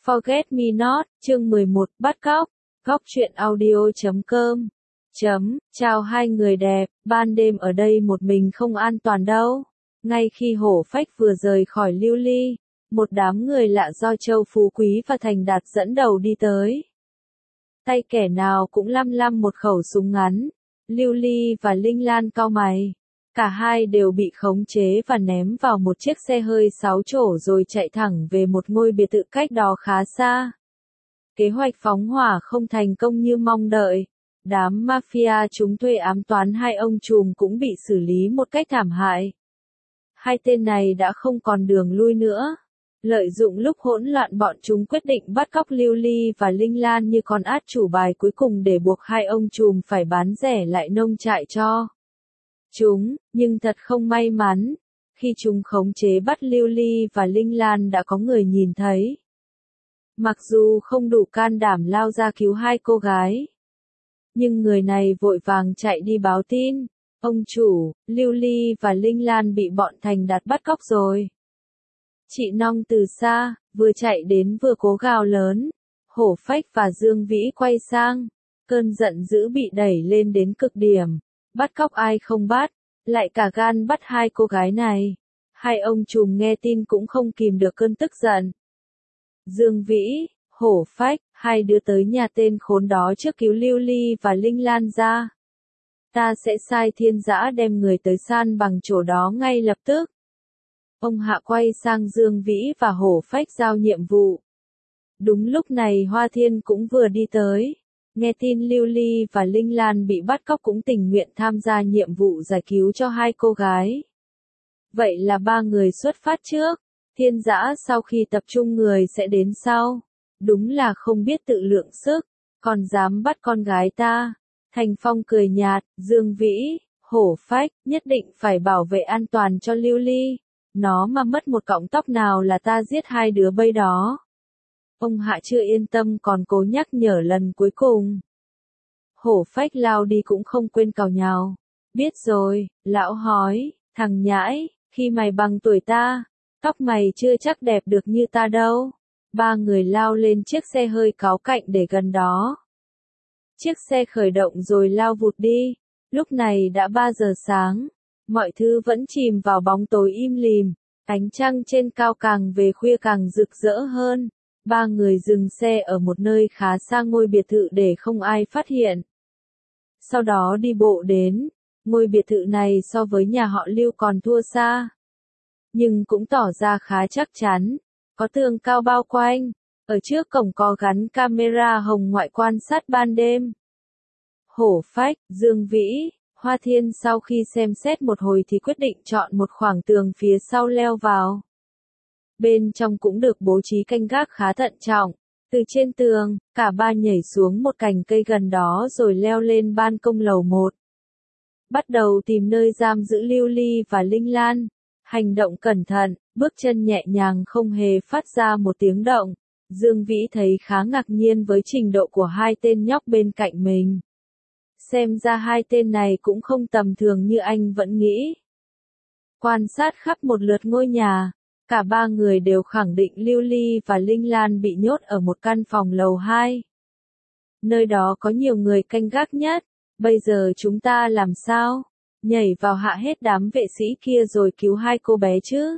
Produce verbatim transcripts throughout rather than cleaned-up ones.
Forget Me Not, chương mười một, bắt cóc. Góc truyện audio chấm com. Chấm, chào hai người đẹp, ban đêm ở đây một mình không an toàn đâu. Ngay khi hổ phách vừa rời khỏi lưu ly, một đám người lạ do Châu Phú Quý và Thành Đạt dẫn đầu đi tới. Tay kẻ nào cũng lăm lăm một khẩu súng ngắn. Lưu Ly và Linh Lan cau mày. Cả hai đều bị khống chế và ném vào một chiếc xe hơi sáu chỗ rồi chạy thẳng về một ngôi biệt thự cách đó khá xa. Kế hoạch phóng hỏa không thành công như mong đợi. Đám mafia chúng thuê ám toán hai ông trùm cũng bị xử lý một cách thảm hại. Hai tên này đã không còn đường lui nữa. Lợi dụng lúc hỗn loạn bọn chúng quyết định bắt cóc Lưu Ly và Linh Lan như con át chủ bài cuối cùng để buộc hai ông trùm phải bán rẻ lại nông trại cho chúng, nhưng thật không may mắn. Khi chúng khống chế bắt Lưu Ly và Linh Lan đã có người nhìn thấy. Mặc dù không đủ can đảm lao ra cứu hai cô gái, nhưng người này vội vàng chạy đi báo tin. Ông chủ, Lưu Ly và Linh Lan bị bọn Thành Đạt bắt cóc rồi. Chị Nong từ xa, vừa chạy đến vừa cố gào lớn. Hổ phách và Dương Vĩ quay sang. Cơn giận dữ bị đẩy lên đến cực điểm. Bắt cóc ai không bắt, lại cả gan bắt hai cô gái này. Hai ông trùm nghe tin cũng không kìm được cơn tức giận. Dương Vĩ, hổ phách, hai đứa tới nhà tên khốn đó trước cứu Lưu Ly và Linh Lan ra. Ta sẽ sai Thiên Dã đem người tới san bằng chỗ đó ngay lập tức. Ông Hạ quay sang Dương Vĩ và hổ phách giao nhiệm vụ. Đúng lúc này Hoa Thiên cũng vừa đi tới. Nghe tin Lưu Ly và Linh Lan bị bắt cóc cũng tình nguyện tham gia nhiệm vụ giải cứu cho hai cô gái. Vậy là ba người xuất phát trước. Thiên Dã sau khi tập trung người sẽ đến sau. Đúng là không biết tự lượng sức, còn dám bắt con gái ta. Thành Phong cười nhạt, Dương Vĩ, hổ phách, nhất định phải bảo vệ an toàn cho Lưu Ly. Nó mà mất một cọng tóc nào là ta giết hai đứa bây đó. Ông Hạ chưa yên tâm còn cố nhắc nhở lần cuối cùng. Hổ phách lao đi cũng không quên càu nhào. Biết rồi, lão hói, thằng nhãi, khi mày bằng tuổi ta, tóc mày chưa chắc đẹp được như ta đâu. Ba người lao lên chiếc xe hơi cáu cạnh để gần đó. Chiếc xe khởi động rồi lao vụt đi. Lúc này đã ba giờ sáng. Mọi thứ vẫn chìm vào bóng tối im lìm. Ánh trăng trên cao càng về khuya càng rực rỡ hơn. Ba người dừng xe ở một nơi khá xa ngôi biệt thự để không ai phát hiện. Sau đó đi bộ đến. Ngôi biệt thự này so với nhà họ Lưu còn thua xa. Nhưng cũng tỏ ra khá chắc chắn. Có tường cao bao quanh. Ở trước cổng có gắn camera hồng ngoại quan sát ban đêm. Hổ phách, Dương Vĩ, Hoa Thiên sau khi xem xét một hồi thì quyết định chọn một khoảng tường phía sau leo vào. Bên trong cũng được bố trí canh gác khá thận trọng. Từ trên tường, cả ba nhảy xuống một cành cây gần đó rồi leo lên ban công lầu một. Bắt đầu tìm nơi giam giữ Lưu Ly và Linh Lan. Hành động cẩn thận, bước chân nhẹ nhàng không hề phát ra một tiếng động. Dương Vĩ thấy khá ngạc nhiên với trình độ của hai tên nhóc bên cạnh mình. Xem ra hai tên này cũng không tầm thường như anh vẫn nghĩ. Quan sát khắp một lượt ngôi nhà, cả ba người đều khẳng định Lưu Ly và Linh Lan bị nhốt ở một căn phòng lầu hai. Nơi đó có nhiều người canh gác nhất. Bây giờ chúng ta làm sao? Nhảy vào hạ hết đám vệ sĩ kia rồi cứu hai cô bé chứ?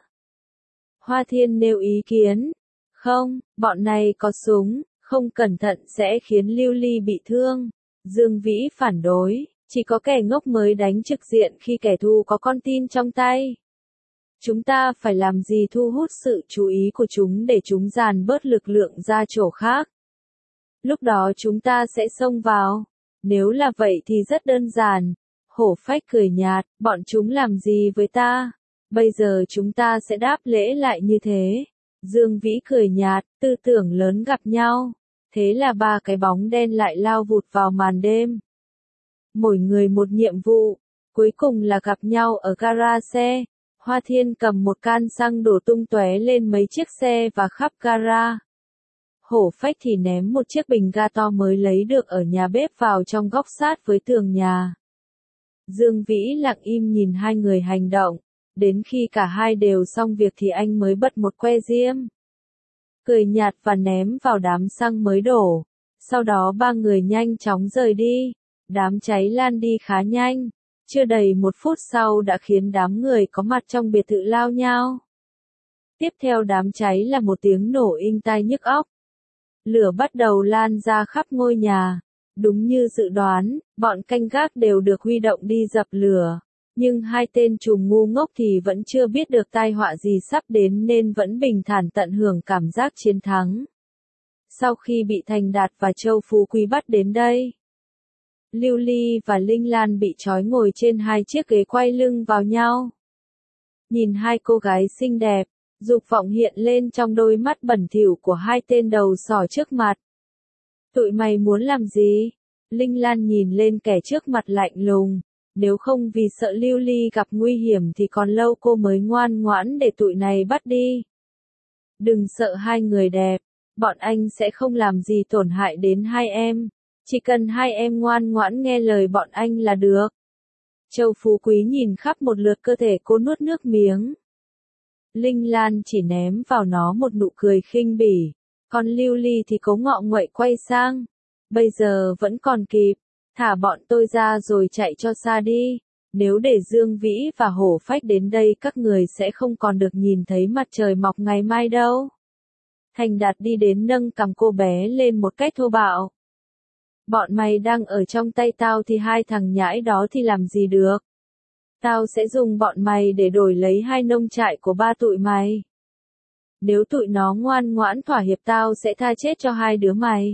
Hoa Thiên nêu ý kiến. Không, bọn này có súng, không cẩn thận sẽ khiến Lưu Ly bị thương. Dương Vĩ phản đối, chỉ có kẻ ngốc mới đánh trực diện khi kẻ thù có con tin trong tay. Chúng ta phải làm gì thu hút sự chú ý của chúng để chúng dàn bớt lực lượng ra chỗ khác. Lúc đó chúng ta sẽ xông vào. Nếu là vậy thì rất đơn giản. Hổ phách cười nhạt, bọn chúng làm gì với ta? Bây giờ chúng ta sẽ đáp lễ lại như thế. Dương Vĩ cười nhạt, tư tưởng lớn gặp nhau. Thế là ba cái bóng đen lại lao vụt vào màn đêm. Mỗi người một nhiệm vụ. Cuối cùng là gặp nhau ở gara xe. Hoa Thiên cầm một can xăng đổ tung tóe lên mấy chiếc xe và khắp gara. Hổ phách thì ném một chiếc bình ga to mới lấy được ở nhà bếp vào trong góc sát với tường nhà. Dương Vĩ lặng im nhìn hai người hành động. Đến khi cả hai đều xong việc thì anh mới bật một que diêm. cười nhạt và ném vào đám xăng mới đổ. Sau đó ba người nhanh chóng rời đi. Đám cháy lan đi khá nhanh. Chưa đầy một phút sau đã khiến đám người có mặt trong biệt thự lao nhau. Tiếp theo đám cháy là một tiếng nổ inh tai nhức óc. Lửa bắt đầu lan ra khắp ngôi nhà. Đúng như dự đoán, bọn canh gác đều được huy động đi dập lửa. Nhưng hai tên trùm ngu ngốc thì vẫn chưa biết được tai họa gì sắp đến nên vẫn bình thản tận hưởng cảm giác chiến thắng. Sau khi bị Thành Đạt và Châu Phú Quý bắt đến đây, Lưu Ly và Linh Lan bị trói ngồi trên hai chiếc ghế quay lưng vào nhau. Nhìn hai cô gái xinh đẹp, dục vọng hiện lên trong đôi mắt bẩn thỉu của hai tên đầu sỏ trước mặt. Tụi mày muốn làm gì? Linh Lan nhìn lên kẻ trước mặt lạnh lùng. Nếu không vì sợ Lưu Ly gặp nguy hiểm thì còn lâu cô mới ngoan ngoãn để tụi này bắt đi. Đừng sợ hai người đẹp, bọn anh sẽ không làm gì tổn hại đến hai em. Chỉ cần hai em ngoan ngoãn nghe lời bọn anh là được. Châu Phú Quý nhìn khắp một lượt cơ thể cô nuốt nước miếng. Linh Lan chỉ ném vào nó một nụ cười khinh bỉ. Còn Lưu Ly thì cố ngọ nguậy quay sang. Bây giờ vẫn còn kịp. Thả bọn tôi ra rồi chạy cho xa đi. Nếu để Dương Vĩ và Hổ Phách đến đây các người sẽ không còn được nhìn thấy mặt trời mọc ngày mai đâu. Thành Đạt đi đến nâng cằm cô bé lên một cách thô bạo. Bọn mày đang ở trong tay tao thì hai thằng nhãi đó thì làm gì được. Tao sẽ dùng bọn mày để đổi lấy hai nông trại của ba tụi mày. Nếu tụi nó ngoan ngoãn thỏa hiệp tao sẽ tha chết cho hai đứa mày.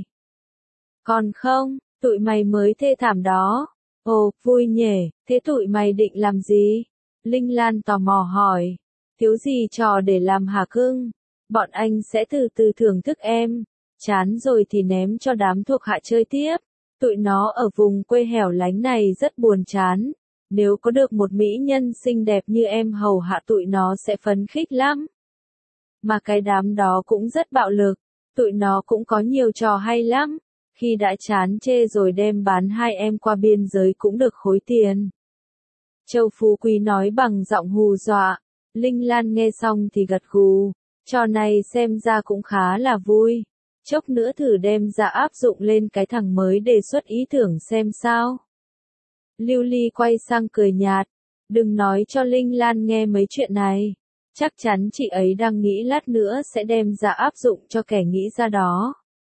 Còn không, tụi mày mới thê thảm đó. Ồ, vui nhỉ, thế tụi mày định làm gì? Linh Lan tò mò hỏi. Thiếu gì trò để làm hả cưng? Bọn anh sẽ từ từ thưởng thức em. Chán rồi thì ném cho đám thuộc hạ chơi tiếp. Tụi nó ở vùng quê hẻo lánh này rất buồn chán. Nếu có được một mỹ nhân xinh đẹp như em hầu hạ tụi nó sẽ phấn khích lắm. Mà cái đám đó cũng rất bạo lực. Tụi nó cũng có nhiều trò hay lắm. Khi đã chán chê rồi đem bán hai em qua biên giới cũng được khối tiền. Châu Phú Quý nói bằng giọng hù dọa. Linh Lan nghe xong thì gật gù. Trò này xem ra cũng khá là vui. Chốc nữa thử đem ra áp dụng lên cái thằng mới đề xuất ý tưởng xem sao. Lưu Ly quay sang cười nhạt. Đừng nói cho Linh Lan nghe mấy chuyện này. Chắc chắn chị ấy đang nghĩ lát nữa sẽ đem ra áp dụng cho kẻ nghĩ ra đó.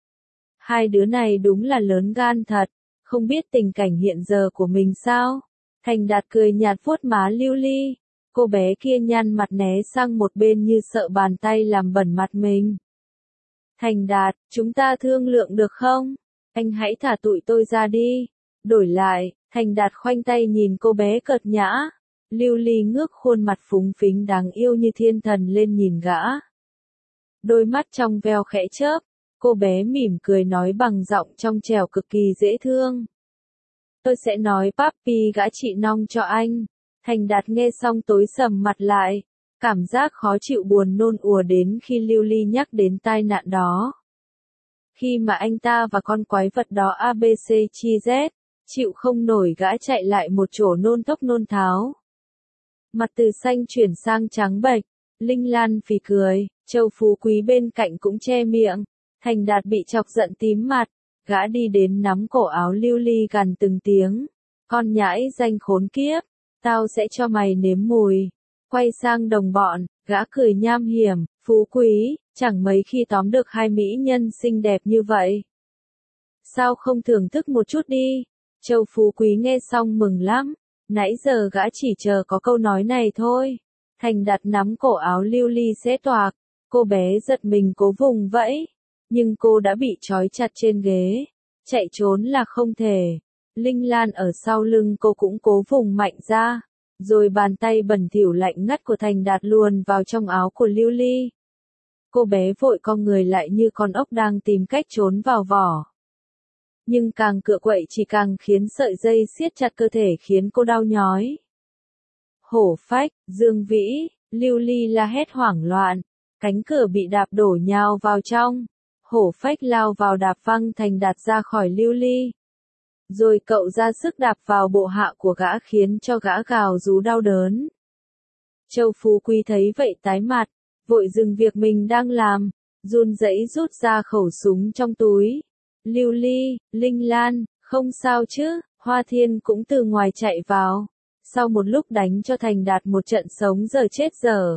Hai đứa này đúng là lớn gan thật, không biết tình cảnh hiện giờ của mình sao. Thành Đạt cười nhạt vuốt má Lưu Ly. Cô bé kia nhăn mặt né sang một bên như sợ bàn tay làm bẩn mặt mình. Thành Đạt, chúng ta thương lượng được không? Anh hãy thả tụi tôi ra đi. Đổi lại, Thành Đạt khoanh tay nhìn cô bé cợt nhã. Lưu Ly ngước khuôn mặt phúng phính đáng yêu như thiên thần lên nhìn gã. Đôi mắt trong veo khẽ chớp, cô bé mỉm cười nói bằng giọng trong trẻo cực kỳ dễ thương. Tôi sẽ nói papi gã chị nong cho anh. Thành Đạt nghe xong tối sầm mặt lại. Cảm giác khó chịu buồn nôn ùa đến khi Lưu Ly nhắc đến tai nạn đó. Khi mà anh ta và con quái vật đó a bê xê chi Z, chịu không nổi gã chạy lại một chỗ nôn tốc nôn tháo. Mặt từ xanh chuyển sang trắng bệch, Linh Lan phì cười, Châu Phú Quý bên cạnh cũng che miệng. Thành Đạt bị chọc giận tím mặt, gã đi đến nắm cổ áo Lưu Ly gằn từng tiếng. Con nhãi danh khốn kiếp, tao sẽ cho mày nếm mùi. Quay sang đồng bọn, gã cười nham hiểm, Phú Quý, chẳng mấy khi tóm được hai mỹ nhân xinh đẹp như vậy. Sao không thưởng thức một chút đi? Châu Phú Quý nghe xong mừng lắm, nãy giờ gã chỉ chờ có câu nói này thôi. Thành Đạt nắm cổ áo Lưu Ly xé toạc, cô bé giật mình cố vùng vẫy, nhưng cô đã bị trói chặt trên ghế, chạy trốn là không thể. Linh Lan ở sau lưng cô cũng cố vùng mạnh ra, rồi bàn tay bẩn thỉu lạnh ngắt của Thành Đạt luồn vào trong áo của Lưu Ly. Cô bé vội cong người lại như con ốc đang tìm cách trốn vào vỏ. Nhưng càng cựa quậy chỉ càng khiến sợi dây siết chặt cơ thể khiến cô đau nhói. Hổ Phách, Dương Vĩ, Lưu Ly la hét hoảng loạn, cánh cửa bị đạp đổ nhào vào trong. Hổ Phách lao vào đạp văng Thành Đạt ra khỏi Lưu Ly. Rồi cậu ra sức đạp vào bộ hạ của gã khiến cho gã gào rú đau đớn. Châu Phú Quý thấy vậy tái mặt, vội dừng việc mình đang làm, run rẩy rút ra khẩu súng trong túi. Lưu Ly, Linh Lan, không sao chứ, Hoa Thiên cũng từ ngoài chạy vào. Sau một lúc đánh cho Thành Đạt một trận sống giờ chết giờ.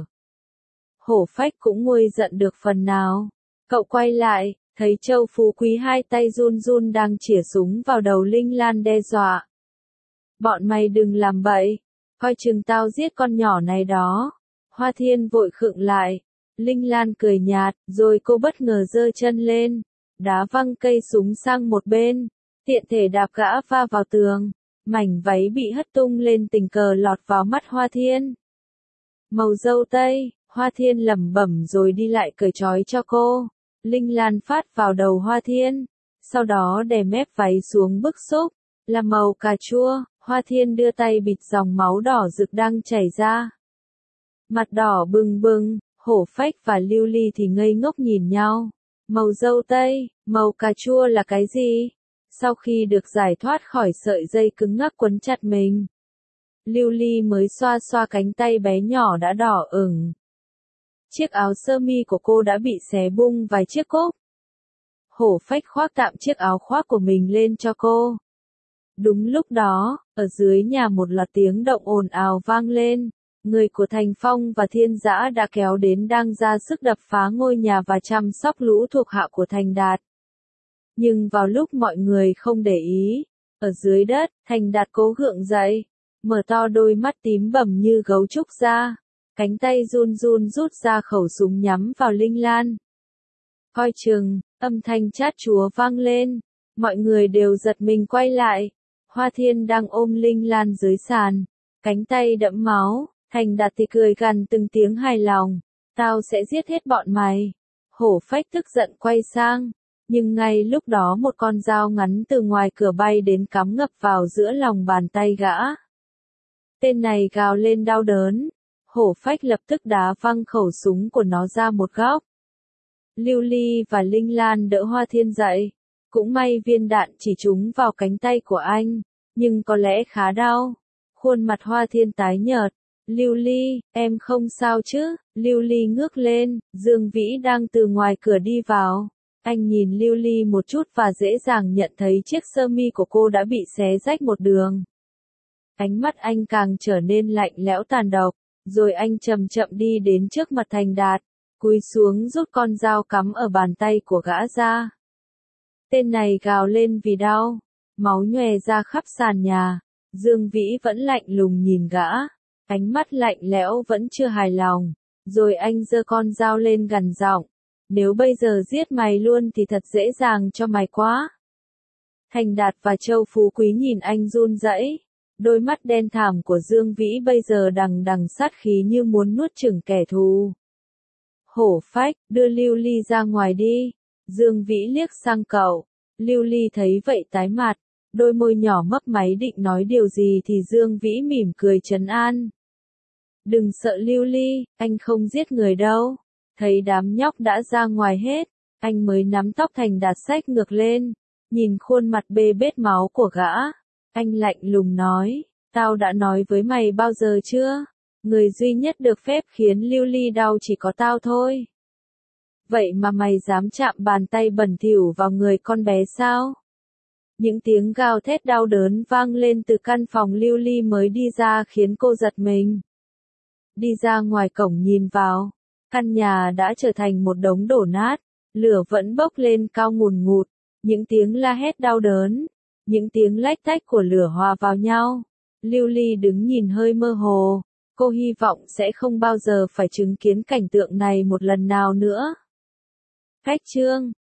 Hổ Phách cũng nguôi giận được phần nào. Cậu quay lại, thấy Châu Phú Quý hai tay run run đang chĩa súng vào đầu Linh Lan đe dọa. Bọn mày đừng làm bậy, coi chừng tao giết con nhỏ này đó. Hoa Thiên vội khựng lại. Linh Lan cười nhạt, rồi cô bất ngờ giơ chân lên, đá văng cây súng sang một bên, tiện thể đạp gã va vào tường. Mảnh váy bị hất tung lên tình cờ lọt vào mắt Hoa Thiên. Màu dâu tây, Hoa Thiên lẩm bẩm rồi đi lại cởi trói cho cô. Linh Lan phát vào đầu Hoa Thiên, sau đó đè mép váy xuống bức xúc, là màu cà chua. Hoa Thiên đưa tay bịt dòng máu đỏ rực đang chảy ra. Mặt đỏ bừng bừng, Hổ Phách và Lưu Ly thì ngây ngốc nhìn nhau. Màu dâu tây, màu cà chua là cái gì? Sau khi được giải thoát khỏi sợi dây cứng ngắc quấn chặt mình, Lưu Ly mới xoa xoa cánh tay bé nhỏ đã đỏ ửng. Chiếc áo sơ mi của cô đã bị xé bung vài chiếc cúc. Hổ Phách khoác tạm chiếc áo khoác của mình lên cho cô. Đúng lúc đó, ở dưới nhà một loạt tiếng động ồn ào vang lên. Người của Thành Phong và Thiên Dã đã kéo đến đang ra sức đập phá ngôi nhà và chăm sóc lũ thuộc hạ của Thành Đạt. Nhưng vào lúc mọi người không để ý, ở dưới đất, Thành Đạt cố gượng dậy, mở to đôi mắt tím bầm như gấu trúc ra, cánh tay run run rút ra khẩu súng nhắm vào Linh Lan. Coi chừng, âm thanh chát chúa vang lên, mọi người đều giật mình quay lại. Hoa Thiên đang ôm Linh Lan dưới sàn, cánh tay đẫm máu. Thành Đạt thì cười gằn từng tiếng hài lòng, tao sẽ giết hết bọn mày. Hổ Phách tức giận quay sang, nhưng ngay lúc đó một con dao ngắn từ ngoài cửa bay đến cắm ngập vào giữa lòng bàn tay gã. Tên này gào lên đau đớn, Hổ Phách lập tức đá văng khẩu súng của nó ra một góc. Lưu Ly và Linh Lan đỡ Hoa Thiên dậy, cũng may viên đạn chỉ trúng vào cánh tay của anh, nhưng có lẽ khá đau. Khuôn mặt Hoa Thiên tái nhợt. Lưu Ly, em không sao chứ? Lưu Ly ngước lên, Dương Vĩ đang từ ngoài cửa đi vào. Anh nhìn Lưu Ly một chút và dễ dàng nhận thấy chiếc sơ mi của cô đã bị xé rách một đường. Ánh mắt anh càng trở nên lạnh lẽo tàn độc, rồi anh chậm chậm đi đến trước mặt Thành Đạt, cúi xuống rút con dao cắm ở bàn tay của gã ra. Tên này gào lên vì đau, máu nhòe ra khắp sàn nhà. Dương Vĩ vẫn lạnh lùng nhìn gã. Ánh mắt lạnh lẽo vẫn chưa hài lòng, rồi anh giơ con dao lên gằn giọng, nếu bây giờ giết mày luôn thì thật dễ dàng cho mày quá. Thành Đạt và Châu Phú Quý nhìn anh run rẩy, đôi mắt đen thẳm của Dương Vĩ bây giờ đằng đằng sát khí như muốn nuốt chửng kẻ thù. Hổ Phách, đưa Lưu Ly ra ngoài đi. Dương Vĩ liếc sang cậu, Lưu Ly thấy vậy tái mặt. Đôi môi nhỏ mấp máy định nói điều gì thì Dương Vĩ mỉm cười trấn an. Đừng sợ Lưu Ly, anh không giết người đâu. Thấy đám nhóc đã ra ngoài hết, anh mới nắm tóc Thành Đạt xách ngược lên, nhìn khuôn mặt bê bết máu của gã. Anh lạnh lùng nói, tao đã nói với mày bao giờ chưa? Người duy nhất được phép khiến Lưu Ly đau chỉ có tao thôi. Vậy mà mày dám chạm bàn tay bẩn thỉu vào người con bé sao? Những tiếng gào thét đau đớn vang lên từ căn phòng Lưu Ly mới đi ra khiến cô giật mình. Đi ra ngoài cổng nhìn vào, căn nhà đã trở thành một đống đổ nát, lửa vẫn bốc lên cao ngùn ngụt, những tiếng la hét đau đớn, những tiếng lách tách của lửa hòa vào nhau. Lưu Ly đứng nhìn hơi mơ hồ, cô hy vọng sẽ không bao giờ phải chứng kiến cảnh tượng này một lần nào nữa. Cách chương